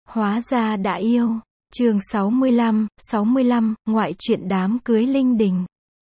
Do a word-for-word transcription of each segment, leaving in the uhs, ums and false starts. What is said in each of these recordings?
Hóa ra đã yêu. Chương sáu mươi lăm, sáu mươi lăm, ngoại truyện đám cưới linh đình.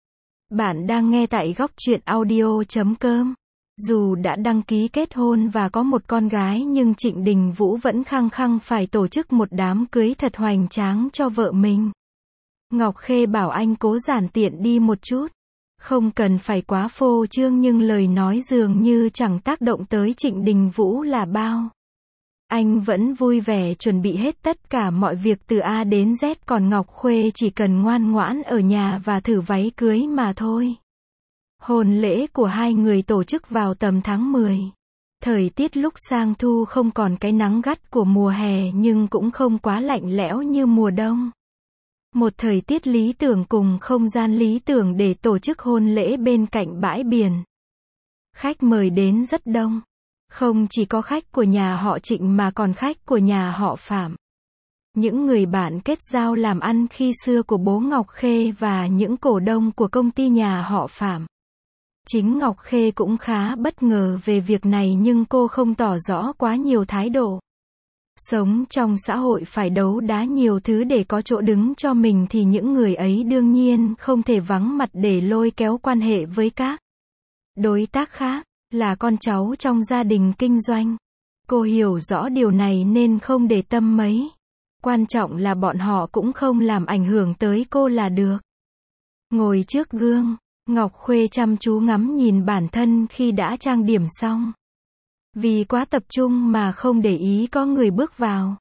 Bạn đang nghe tại góc truyện audio chấm com. Dù đã đăng ký kết hôn và có một con gái nhưng Trịnh Đình Vũ vẫn khăng khăng phải tổ chức một đám cưới thật hoành tráng cho vợ mình. Ngọc Khê bảo anh cố giản tiện đi một chút. Không cần phải quá phô trương nhưng lời nói dường như chẳng tác động tới Trịnh Đình Vũ là bao. Anh vẫn vui vẻ chuẩn bị hết tất cả mọi việc từ A đến Z, còn Ngọc Khuê chỉ cần ngoan ngoãn ở nhà và thử váy cưới mà thôi. Hôn lễ của hai người tổ chức vào tầm tháng mười. Thời tiết lúc sang thu không còn cái nắng gắt của mùa hè nhưng cũng không quá lạnh lẽo như mùa đông. Một thời tiết lý tưởng cùng không gian lý tưởng để tổ chức hôn lễ bên cạnh bãi biển. Khách mời đến rất đông. Không chỉ có khách của nhà họ Trịnh mà còn khách của nhà họ Phạm. Những người bạn kết giao làm ăn khi xưa của bố Ngọc Khê và những cổ đông của công ty nhà họ Phạm. Chính Ngọc Khê cũng khá bất ngờ về việc này nhưng cô không tỏ rõ quá nhiều thái độ. Sống trong xã hội phải đấu đá nhiều thứ để có chỗ đứng cho mình thì những người ấy đương nhiên không thể vắng mặt để lôi kéo quan hệ với các đối tác khác, là con cháu trong gia đình kinh doanh. Cô hiểu rõ điều này nên không để tâm mấy. Quan trọng là bọn họ cũng không làm ảnh hưởng tới cô là được. Ngồi trước gương, Ngọc Khuê chăm chú ngắm nhìn bản thân khi đã trang điểm xong. Vì quá tập trung mà không để ý có người bước vào.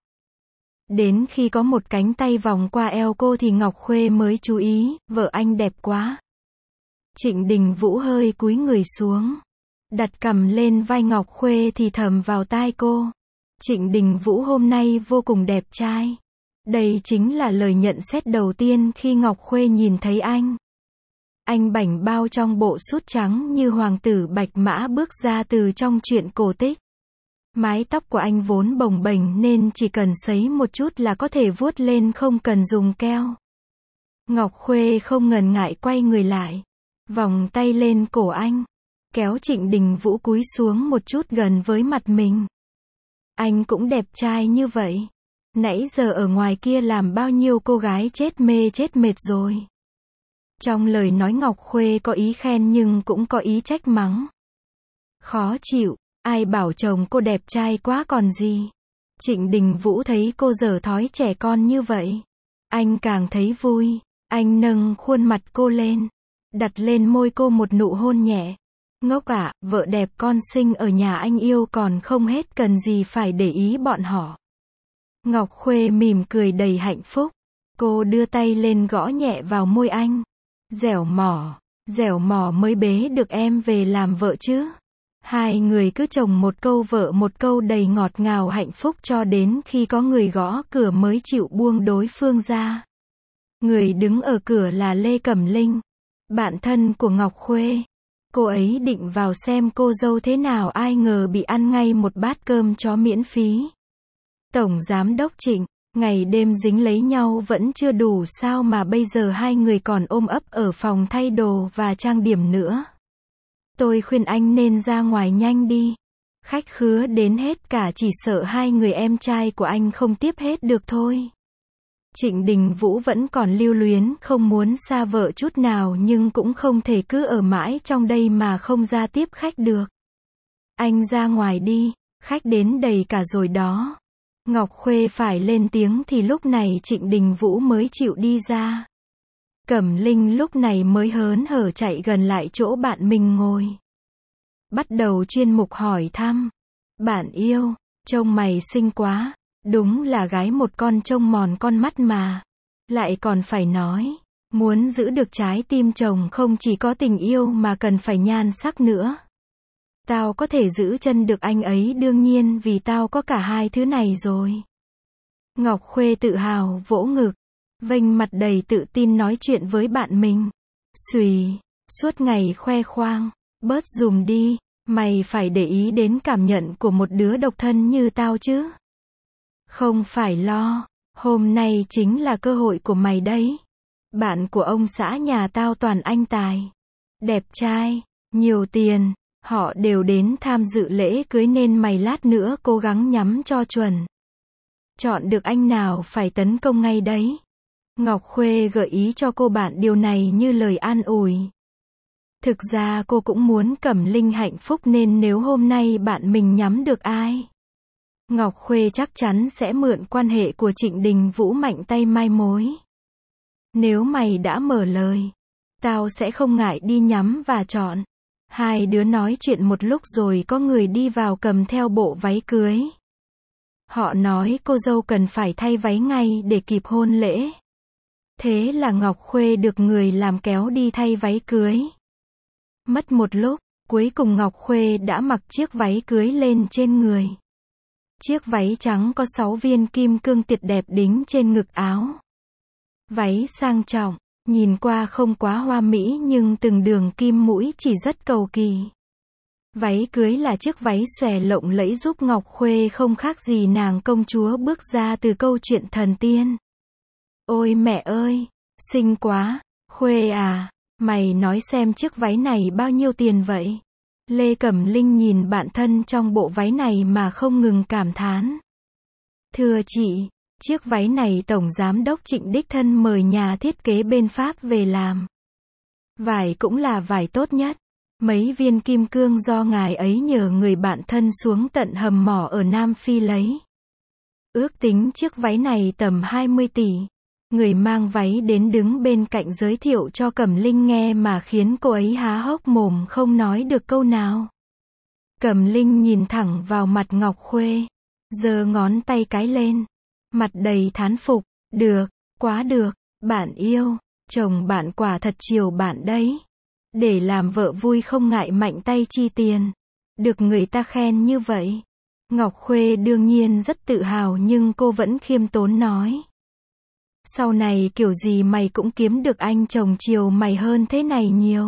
Đến khi có một cánh tay vòng qua eo cô thì Ngọc Khuê mới chú ý, vợ anh đẹp quá. Trịnh Đình Vũ hơi cúi người xuống, đặt cằm lên vai Ngọc Khuê thì thầm vào tai cô. Trịnh Đình Vũ hôm nay vô cùng đẹp trai. Đây chính là lời nhận xét đầu tiên khi Ngọc Khuê nhìn thấy anh. Anh bảnh bao trong bộ sút trắng như hoàng tử bạch mã bước ra từ trong truyện cổ tích. Mái tóc của anh vốn bồng bềnh nên chỉ cần sấy một chút là có thể vuốt lên không cần dùng keo. Ngọc Khuê không ngần ngại quay người lại, vòng tay lên cổ anh, kéo Trịnh Đình Vũ cúi xuống một chút gần với mặt mình. Anh cũng đẹp trai như vậy. Nãy giờ ở ngoài kia làm bao nhiêu cô gái chết mê chết mệt rồi. Trong lời nói Ngọc Khuê có ý khen nhưng cũng có ý trách mắng. Khó chịu, ai bảo chồng cô đẹp trai quá còn gì. Trịnh Đình Vũ thấy cô dở thói trẻ con như vậy. Anh càng thấy vui. Anh nâng khuôn mặt cô lên, đặt lên môi cô một nụ hôn nhẹ. Ngốc ạ, vợ đẹp con xinh ở nhà anh yêu còn không hết cần gì phải để ý bọn họ. Ngọc Khuê mỉm cười đầy hạnh phúc. Cô đưa tay lên gõ nhẹ vào môi anh. Dẻo mỏ, dẻo mỏ mới bế được em về làm vợ chứ. Hai người cứ chồng một câu vợ một câu đầy ngọt ngào hạnh phúc cho đến khi có người gõ cửa mới chịu buông đối phương ra. Người đứng ở cửa là Lê Cẩm Linh, bạn thân của Ngọc Khuê. Cô ấy định vào xem cô dâu thế nào ai ngờ bị ăn ngay một bát cơm chó miễn phí. Tổng giám đốc Trịnh, ngày đêm dính lấy nhau vẫn chưa đủ sao mà bây giờ hai người còn ôm ấp ở phòng thay đồ và trang điểm nữa. Tôi khuyên anh nên ra ngoài nhanh đi. Khách khứa đến hết cả chỉ sợ hai người em trai của anh không tiếp hết được thôi. Trịnh Đình Vũ vẫn còn lưu luyến không muốn xa vợ chút nào nhưng cũng không thể cứ ở mãi trong đây mà không ra tiếp khách được. Anh ra ngoài đi, khách đến đầy cả rồi đó. Ngọc Khuê phải lên tiếng thì lúc này Trịnh Đình Vũ mới chịu đi ra. Cẩm Linh lúc này mới hớn hở chạy gần lại chỗ bạn mình ngồi. Bắt đầu chuyên mục hỏi thăm. Bạn yêu, trông mày xinh quá. Đúng là gái một con trông mòn con mắt mà. Lại còn phải nói, muốn giữ được trái tim chồng không chỉ có tình yêu mà cần phải nhan sắc nữa. Tao có thể giữ chân được anh ấy đương nhiên vì tao có cả hai thứ này rồi. Ngọc Khuê tự hào vỗ ngực, vênh mặt đầy tự tin nói chuyện với bạn mình. Xùy, suốt ngày khoe khoang, bớt dùm đi, mày phải để ý đến cảm nhận của một đứa độc thân như tao chứ. Không phải lo, hôm nay chính là cơ hội của mày đấy. Bạn của ông xã nhà tao toàn anh tài, đẹp trai, nhiều tiền, họ đều đến tham dự lễ cưới nên mày lát nữa cố gắng nhắm cho chuẩn. Chọn được anh nào phải tấn công ngay đấy. Ngọc Khuê gợi ý cho cô bạn điều này như lời an ủi. Thực ra cô cũng muốn Cẩm Linh hạnh phúc nên nếu hôm nay bạn mình nhắm được ai, Ngọc Khuê chắc chắn sẽ mượn quan hệ của Trịnh Đình Vũ mạnh tay mai mối. Nếu mày đã mở lời, tao sẽ không ngại đi nhắm và chọn. Hai đứa nói chuyện một lúc rồi có người đi vào cầm theo bộ váy cưới. Họ nói cô dâu cần phải thay váy ngay để kịp hôn lễ. Thế là Ngọc Khuê được người làm kéo đi thay váy cưới. Mất một lúc, cuối cùng Ngọc Khuê đã mặc chiếc váy cưới lên trên người. Chiếc váy trắng có sáu viên kim cương tuyệt đẹp đính trên ngực áo. Váy sang trọng, nhìn qua không quá hoa mỹ nhưng từng đường kim mũi chỉ rất cầu kỳ. Váy cưới là chiếc váy xòe lộng lẫy giúp Ngọc Khuê không khác gì nàng công chúa bước ra từ câu chuyện thần tiên. Ôi mẹ ơi, xinh quá, Khuê à, mày nói xem chiếc váy này bao nhiêu tiền vậy? Lê Cẩm Linh nhìn bạn thân trong bộ váy này mà không ngừng cảm thán. Thưa chị, chiếc váy này Tổng Giám đốc Trịnh đích thân mời nhà thiết kế bên Pháp về làm. Vải cũng là vải tốt nhất. Mấy viên kim cương do ngài ấy nhờ người bạn thân xuống tận hầm mỏ ở Nam Phi lấy. Ước tính chiếc váy này tầm hai mươi tỷ. Người mang váy đến đứng bên cạnh giới thiệu cho Cẩm Linh nghe mà khiến cô ấy há hốc mồm không nói được câu nào. Cẩm Linh nhìn thẳng vào mặt Ngọc Khuê, giơ ngón tay cái lên, mặt đầy thán phục, được, quá được, bạn yêu, chồng bạn quả thật chiều bạn đấy. Để làm vợ vui không ngại mạnh tay chi tiền. Được người ta khen như vậy. Ngọc Khuê đương nhiên rất tự hào nhưng cô vẫn khiêm tốn nói. Sau này kiểu gì mày cũng kiếm được anh chồng chiều mày hơn thế này nhiều.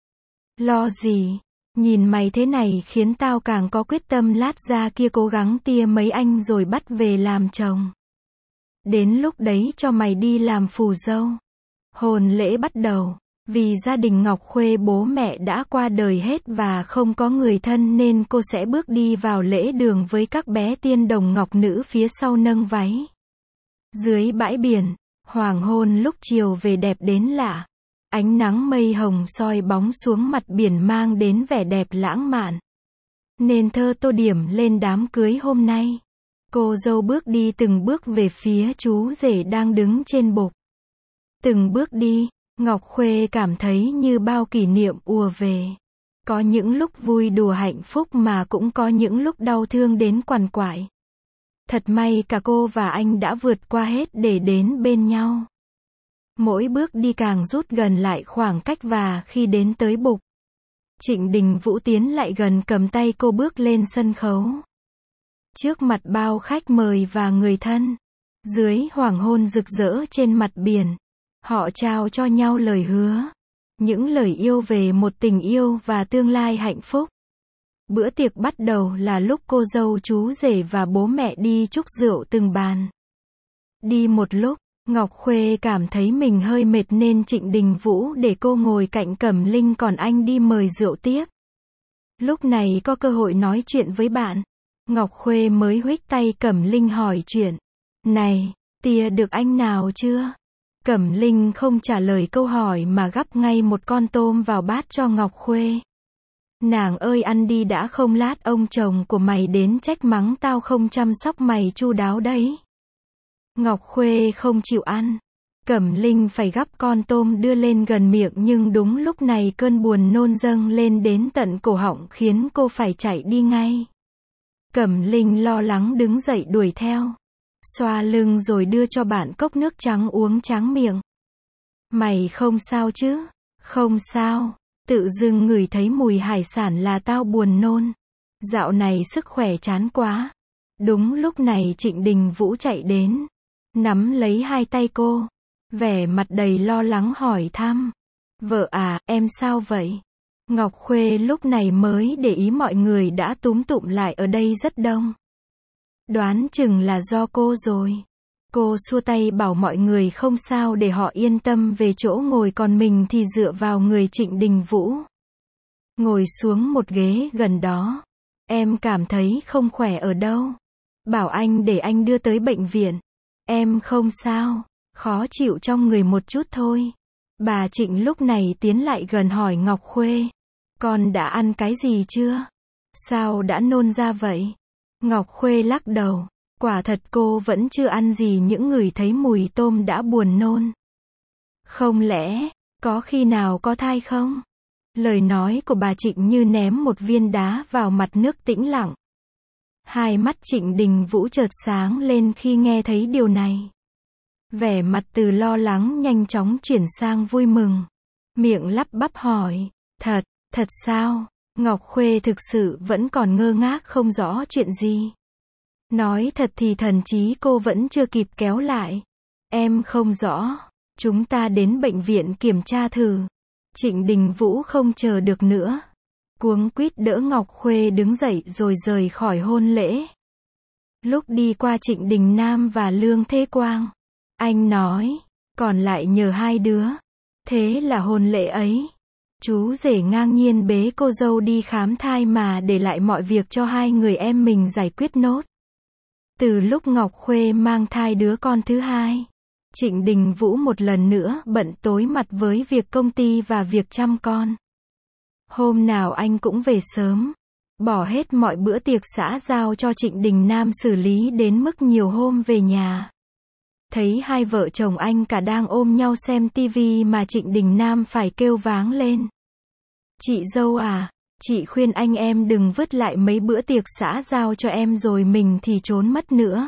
Lo gì, nhìn mày thế này khiến tao càng có quyết tâm lát ra kia cố gắng tia mấy anh rồi bắt về làm chồng. Đến lúc đấy cho mày đi làm phù dâu. Hôn lễ bắt đầu. Vì gia đình Ngọc Khuê bố mẹ đã qua đời hết và không có người thân nên cô sẽ bước đi vào lễ đường với các bé tiên đồng ngọc nữ phía sau nâng váy. Dưới bãi biển, hoàng hôn lúc chiều về đẹp đến lạ. Ánh nắng mây hồng soi bóng xuống mặt biển mang đến vẻ đẹp lãng mạn. Nên thơ tô điểm lên đám cưới hôm nay. Cô dâu bước đi từng bước về phía chú rể đang đứng trên bục. Từng bước đi, Ngọc Khuê cảm thấy như bao kỷ niệm ùa về. Có những lúc vui đùa hạnh phúc mà cũng có những lúc đau thương đến quằn quại. Thật may cả cô và anh đã vượt qua hết để đến bên nhau. Mỗi bước đi càng rút gần lại khoảng cách và khi đến tới bục, Trịnh Đình Vũ tiến lại gần cầm tay cô bước lên sân khấu. Trước mặt bao khách mời và người thân, dưới hoàng hôn rực rỡ trên mặt biển, họ trao cho nhau lời hứa. Những lời yêu về một tình yêu và tương lai hạnh phúc. Bữa tiệc bắt đầu là lúc cô dâu chú rể và bố mẹ đi chúc rượu từng bàn. Đi một lúc, Ngọc Khuê cảm thấy mình hơi mệt nên Trịnh Đình Vũ để cô ngồi cạnh Cẩm Linh còn anh đi mời rượu tiếp. Lúc này có cơ hội nói chuyện với bạn. Ngọc Khuê mới huých tay Cẩm Linh hỏi chuyện. Này, tia được anh nào chưa? Cẩm Linh không trả lời câu hỏi mà gắp ngay một con tôm vào bát cho Ngọc Khuê. Nàng ơi ăn đi đã không lát ông chồng của mày đến trách mắng tao không chăm sóc mày chu đáo đấy. Ngọc Khuê không chịu ăn. Cẩm Linh phải gắp con tôm đưa lên gần miệng nhưng đúng lúc này cơn buồn nôn dâng lên đến tận cổ họng khiến cô phải chạy đi ngay. Cẩm Linh lo lắng đứng dậy đuổi theo. Xoa lưng rồi đưa cho bạn cốc nước trắng uống tráng miệng. Mày không sao chứ? Không sao. Tự dưng ngửi thấy mùi hải sản là tao buồn nôn. Dạo này sức khỏe chán quá. Đúng lúc này Trịnh Đình Vũ chạy đến. Nắm lấy hai tay cô. Vẻ mặt đầy lo lắng hỏi thăm. Vợ à, em sao vậy? Ngọc Khuê lúc này mới để ý mọi người đã túm tụm lại ở đây rất đông. Đoán chừng là do cô rồi. Cô xua tay bảo mọi người không sao để họ yên tâm về chỗ ngồi còn mình thì dựa vào người Trịnh Đình Vũ. Ngồi xuống một ghế gần đó. Em cảm thấy không khỏe ở đâu? Bảo anh để anh đưa tới bệnh viện. Em không sao, khó chịu trong người một chút thôi. Bà Trịnh lúc này tiến lại gần hỏi Ngọc Khuê. Con đã ăn cái gì chưa? Sao đã nôn ra vậy? Ngọc Khuê lắc đầu. Quả thật cô vẫn chưa ăn gì, những người thấy mùi tôm đã buồn nôn. Không lẽ, có khi nào có thai không? Lời nói của bà Trịnh như ném một viên đá vào mặt nước tĩnh lặng. Hai mắt Trịnh Đình Vũ chợt sáng lên khi nghe thấy điều này. Vẻ mặt từ lo lắng nhanh chóng chuyển sang vui mừng. Miệng lắp bắp hỏi, thật, thật sao? Ngọc Khuê thực sự vẫn còn ngơ ngác không rõ chuyện gì. Nói thật thì thần trí cô vẫn chưa kịp kéo lại. Em không rõ, chúng ta đến bệnh viện kiểm tra thử. Trịnh Đình Vũ không chờ được nữa. Cuống quýt đỡ Ngọc Khuê đứng dậy rồi rời khỏi hôn lễ. Lúc đi qua Trịnh Đình Nam và Lương Thế Quang, anh nói, còn lại nhờ hai đứa. Thế là hôn lễ ấy, chú rể ngang nhiên bế cô dâu đi khám thai mà để lại mọi việc cho hai người em mình giải quyết nốt. Từ lúc Ngọc Khuê mang thai đứa con thứ hai, Trịnh Đình Vũ một lần nữa bận tối mặt với việc công ty và việc chăm con. Hôm nào anh cũng về sớm, bỏ hết mọi bữa tiệc xã giao cho Trịnh Đình Nam xử lý, đến mức nhiều hôm về nhà. Thấy hai vợ chồng anh cả đang ôm nhau xem tivi mà Trịnh Đình Nam phải kêu váng lên. Chị dâu à, chị khuyên anh em đừng vứt lại mấy bữa tiệc xã giao cho em rồi mình thì trốn mất nữa.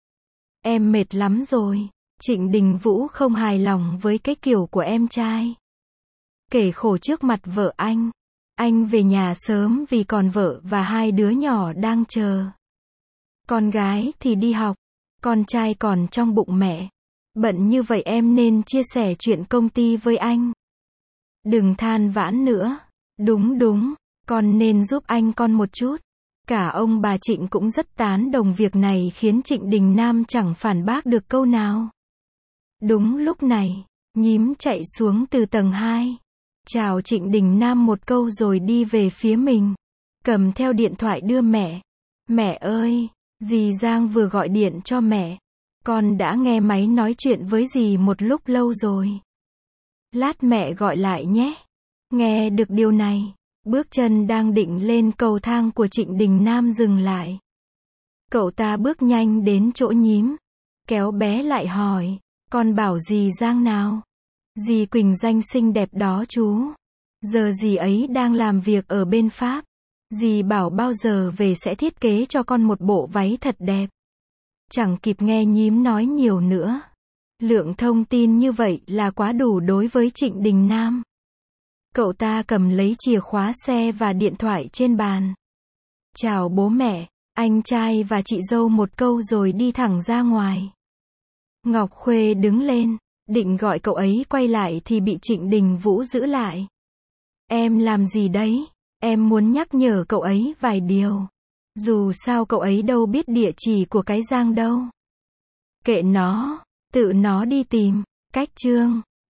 Em mệt lắm rồi. Trịnh Đình Vũ không hài lòng với cái kiểu của em trai. Kể khổ trước mặt vợ anh. Anh về nhà sớm vì còn vợ và hai đứa nhỏ đang chờ. Con gái thì đi học, con trai còn trong bụng mẹ. Bận như vậy em nên chia sẻ chuyện công ty với anh. Đừng than vãn nữa. Đúng đúng, con nên giúp anh con một chút. Cả ông bà Trịnh cũng rất tán đồng việc này, khiến Trịnh Đình Nam chẳng phản bác được câu nào. Đúng lúc này, nhím chạy xuống từ tầng hai. Chào Trịnh Đình Nam một câu rồi đi về phía mình. Cầm theo điện thoại đưa mẹ. Mẹ ơi, dì Giang vừa gọi điện cho mẹ. Con đã nghe máy nói chuyện với dì một lúc lâu rồi. Lát mẹ gọi lại nhé. Nghe được điều này, bước chân đang định lên cầu thang của Trịnh Đình Nam dừng lại. Cậu ta bước nhanh đến chỗ nhím, kéo bé lại hỏi, con bảo dì Giang nào? Dì Quỳnh Danh xinh đẹp đó chú. Giờ dì ấy đang làm việc ở bên Pháp. Dì bảo bao giờ về sẽ thiết kế cho con một bộ váy thật đẹp. Chẳng kịp nghe nhím nói nhiều nữa. Lượng thông tin như vậy là quá đủ đối với Trịnh Đình Nam. Cậu ta cầm lấy chìa khóa xe và điện thoại trên bàn. Chào bố mẹ, anh trai và chị dâu một câu rồi đi thẳng ra ngoài. Ngọc Khuê đứng lên, định gọi cậu ấy quay lại thì bị Trịnh Đình Vũ giữ lại. Em làm gì đấy? Em muốn nhắc nhở cậu ấy vài điều. Dù sao cậu ấy đâu biết địa chỉ của cái Giang đâu. Kệ nó, tự nó đi tìm. Cách chương